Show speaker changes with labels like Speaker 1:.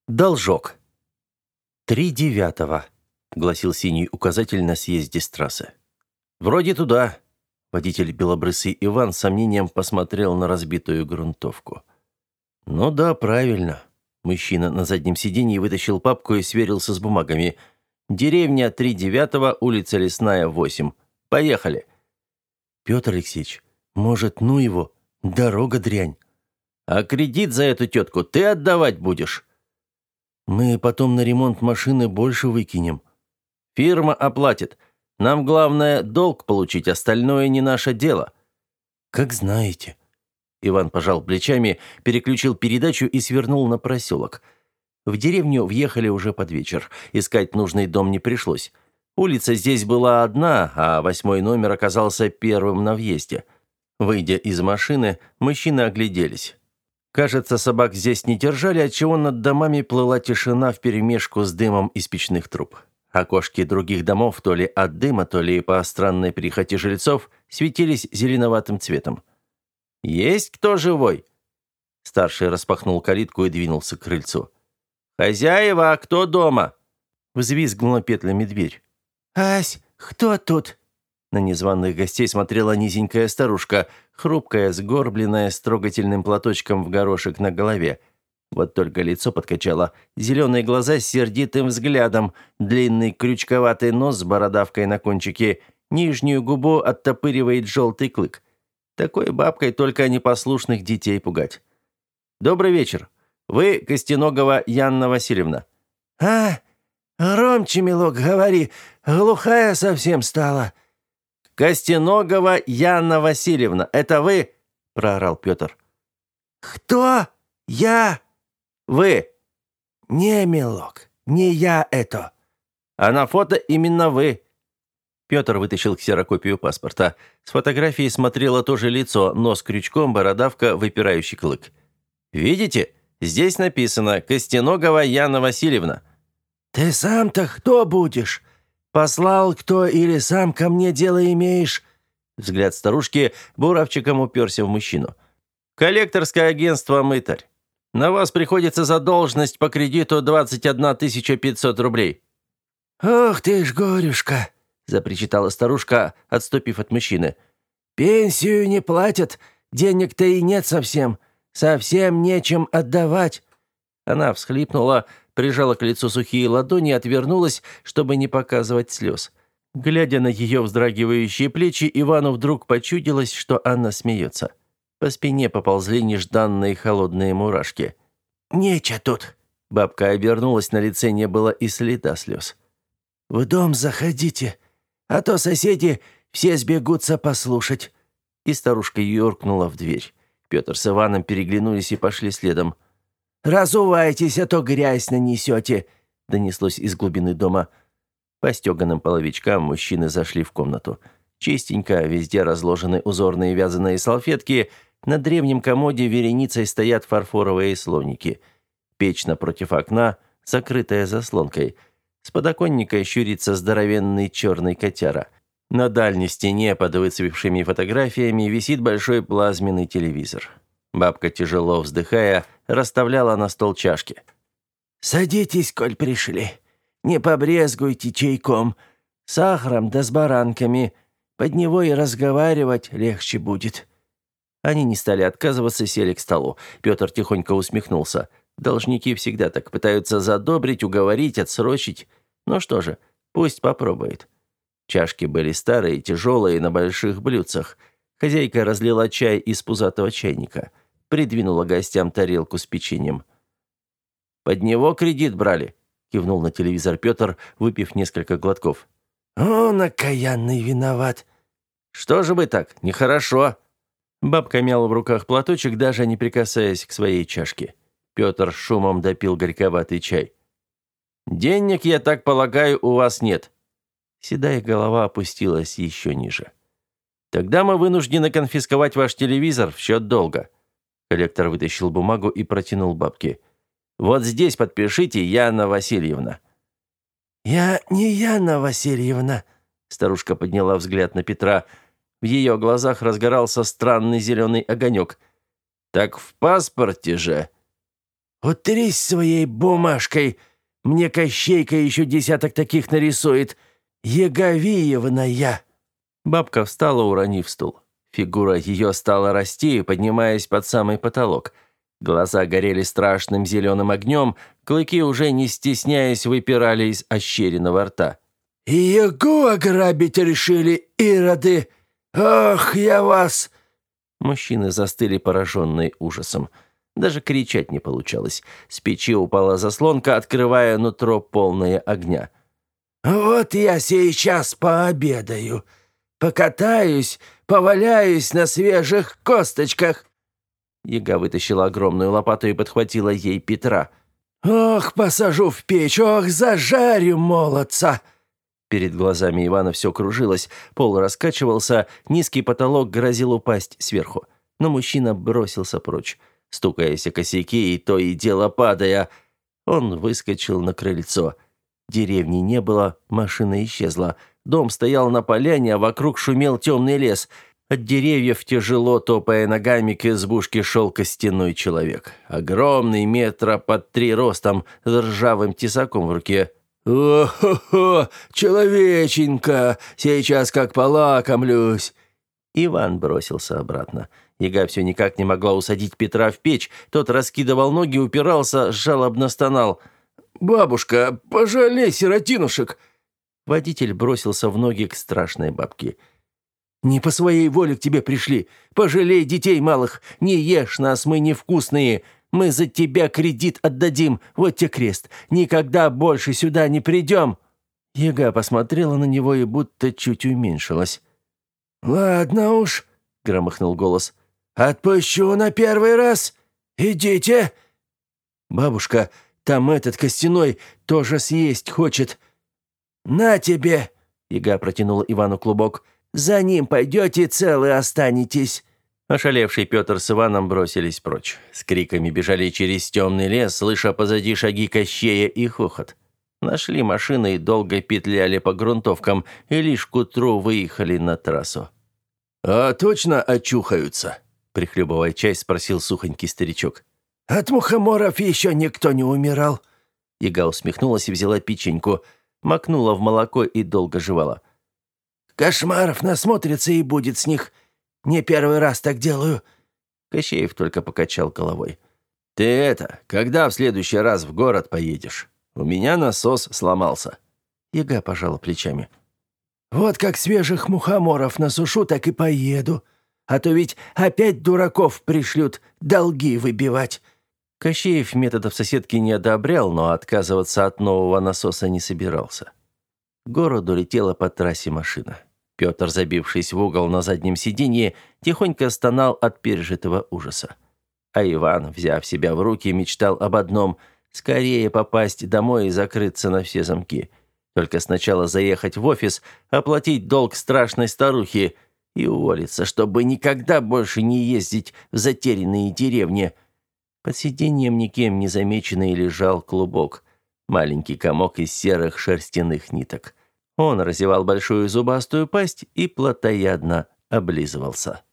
Speaker 1: Должок. 3 девятого, гласил синий указатель на съезде с трассы. Вроде туда. Водитель белобрысый Иван с сомнением посмотрел на разбитую грунтовку. Ну да, правильно. Мужчина на заднем сиденье вытащил папку и сверился с бумагами. Деревня 3 девятого, улица Лесная, 8. Поехали. Петр Алексеевич, может, ну его? Дорога дрянь. А кредит за эту тетку ты отдавать будешь? Мы потом на ремонт машины больше выкинем. Фирма оплатит. Нам главное долг получить, остальное не наше дело. Как знаете. Иван пожал плечами, переключил передачу и свернул на проселок. В деревню въехали уже под вечер. Искать нужный дом не пришлось. Улица здесь была одна, а 8-й номер оказался первым на въезде. Выйдя из машины, мужчины огляделись. Кажется, собак здесь не держали, отчего над домами плыла тишина вперемешку с дымом из печных труб. Окошки других домов, то ли от дыма, то ли по странной прихоти жильцов, светились зеленоватым цветом. «Есть кто живой?» Старший распахнул калитку и двинулся к крыльцу. «Хозяева, а кто дома?» Взвизгнула петлями дверь. «Ась, кто тут?» На незваных гостей смотрела низенькая старушка, хрупкая, сгорбленная, с трогательным платочком в горошек на голове. Вот только лицо подкачало, зеленые глаза с сердитым взглядом, длинный крючковатый нос с бородавкой на кончике, нижнюю губу оттопыривает желтый клык. Такой бабкой только непослушных детей пугать. «Добрый вечер. Вы Костеногова Янна Васильевна?»
Speaker 2: «А, громче, милок, говори, глухая совсем стала».
Speaker 1: «Костеногова Янна Васильевна, это вы?» – проорал Петр.
Speaker 2: «Кто? Я?»
Speaker 1: «Вы».
Speaker 2: «Не, милок, не я это».
Speaker 1: «А на фото именно вы». Петр вытащил ксерокопию паспорта. С фотографии смотрело то же лицо, нос крючком, бородавка, выпирающий клык. «Видите? Здесь написано «Костеногова Янна Васильевна».
Speaker 2: «Ты сам-то кто будешь? Послал кто или сам ко мне дело имеешь?»
Speaker 1: Взгляд старушки буравчиком уперся в мужчину. «Коллекторское агентство «Мытарь». На вас приходится задолженность по кредиту 21 500 рублей».
Speaker 2: «Ох ты ж, горюшка!»
Speaker 1: – запричитала старушка, отступив от мужчины.
Speaker 2: «Пенсию не платят, денег-то и нет совсем. Совсем нечем отдавать».
Speaker 1: Она всхлипнула, прижала к лицу сухие ладони и отвернулась, чтобы не показывать слез. Глядя на ее вздрагивающие плечи, Ивану вдруг почудилось, что она смеется. По спине поползли нежданные холодные мурашки.
Speaker 2: «Нече тут».
Speaker 1: Бабка обернулась, на лице не было и следа слез.
Speaker 2: «В дом заходите, а то соседи все сбегутся послушать».
Speaker 1: И старушка юркнула в дверь. Петр с Иваном переглянулись и пошли следом.
Speaker 2: «Разувайтесь, а то грязь нанесете», — донеслось из глубины дома.
Speaker 1: По стеганым половичкам мужчины зашли в комнату. Чистенько, везде разложены узорные вязаные салфетки, на древнем комоде вереницей стоят фарфоровые слоники. Печь напротив окна, закрытая заслонкой. С подоконника щурится здоровенный черный котяра. На дальней стене под выцвевшими фотографиями висит большой плазменный телевизор. Бабка, тяжело вздыхая, расставляла на стол чашки.
Speaker 2: «Садитесь, коль пришли. Не побрезгуйте чайком. Сахаром да с баранками. Под него и разговаривать легче будет».
Speaker 1: Они не стали отказываться, сели к столу. Петр тихонько усмехнулся. Должники всегда так пытаются задобрить, уговорить, отсрочить. Ну что же, пусть попробует. Чашки были старые, тяжелые, на больших блюдцах. Хозяйка разлила чай из пузатого чайника. Придвинула гостям тарелку с печеньем. «Под него кредит брали», — кивнул на телевизор Петр, выпив несколько глотков.
Speaker 2: «Он окаянный виноват».
Speaker 1: «Что же вы так? Нехорошо». Бабка мяла в руках платочек, даже не прикасаясь к своей чашке. Петр шумом допил горьковатый чай. «Денег, я так полагаю, у вас нет». Седая голова опустилась еще ниже. «Тогда мы вынуждены конфисковать ваш телевизор в счет долга». Коллектор вытащил бумагу и протянул бабке. «Вот здесь подпишите, Яна Васильевна».
Speaker 2: «Я не Яна Васильевна», — старушка подняла взгляд на Петра. В ее глазах разгорался странный зеленый огонек. «Так в паспорте же». Утрись своей бумажкой. Мне Кощейка еще десяток таких нарисует. Яговиевная».
Speaker 1: Бабка встала, уронив стул. Фигура ее стала расти, поднимаясь под самый потолок. Глаза горели страшным зеленым огнем, клыки уже не стесняясь выпирали из ощеренного рта.
Speaker 2: «Ягу ограбить решили, ироды! Ох, я вас!»
Speaker 1: Мужчины застыли, пораженные ужасом. Даже кричать не получалось. С печи упала заслонка, открывая нутро, полное огня.
Speaker 2: «Вот я сейчас пообедаю. Покатаюсь, поваляюсь на свежих косточках».
Speaker 1: Яга вытащила огромную лопату и подхватила ей Петра.
Speaker 2: «Ох, посажу в печь, ох, зажарю молодца!»
Speaker 1: Перед глазами Ивана все кружилось, пол раскачивался, низкий потолок грозил упасть сверху. Но мужчина бросился прочь, стукаясь о косяки и то и дело падая. Он выскочил на крыльцо. Деревни не было, машина исчезла. Дом стоял на поляне, а вокруг шумел темный лес. От деревьев, тяжело топая ногами, к избушке шел костяной человек. Огромный, метра под 3 ростом, с ржавым тесаком в руке.
Speaker 2: «О-хо-хо, человеченька, сейчас как полакомлюсь!»
Speaker 1: Иван бросился обратно. Яга все никак не могла усадить Петра в печь. Тот раскидывал ноги, упирался, жалобно стонал.
Speaker 2: «Бабушка, пожалей сиротинушек!»
Speaker 1: Водитель бросился в ноги к страшной бабке.
Speaker 2: «Не по своей воле к тебе пришли. Пожалей детей малых. Не ешь нас, мы невкусные. Мы за тебя кредит отдадим. Вот тебе крест. Никогда больше сюда не придем».
Speaker 1: Яга посмотрела на него и будто чуть уменьшилась.
Speaker 2: «Ладно уж», — громыхнул голос. «Отпущу на первый раз. Идите». «Бабушка, там этот костяной тоже съесть хочет». «На тебе», — Яга протянула Ивану клубок. «За ним пойдете, целы останетесь».
Speaker 1: Ошалевший Петр с Иваном бросились прочь. С криками бежали через темный лес, слыша позади шаги Кощея и хохот. Нашли машины и долго петляли по грунтовкам, и лишь к утру выехали на трассу.
Speaker 2: «А точно очухаются?»
Speaker 1: — прихлебывая чай, спросил сухонький старичок.
Speaker 2: «От мухоморов еще никто не умирал».
Speaker 1: Яга усмехнулась и взяла печеньку, макнула в молоко и долго жевала.
Speaker 2: «Кошмаров насмотрится и будет с них. Не первый раз так делаю».
Speaker 1: Кощеев только покачал головой. «Ты когда в следующий раз в город поедешь? У меня насос сломался». Яга пожала плечами.
Speaker 2: «Вот как свежих мухоморов насушу, так и поеду. А то ведь опять дураков пришлют долги выбивать».
Speaker 1: Кощеев методов соседки не одобрял, но отказываться от нового насоса не собирался. К городу летела по трассе машина. Петр, забившись в угол на заднем сиденье, тихонько стонал от пережитого ужаса. А Иван, взяв себя в руки, мечтал об одном – скорее попасть домой и закрыться на все замки. Только сначала заехать в офис, оплатить долг страшной старухи и уволиться, чтобы никогда больше не ездить в затерянные деревни. Под сиденьем никем не замеченный лежал клубок, маленький комок из серых шерстяных ниток. Он разевал большую зубастую пасть и плотоядно облизывался.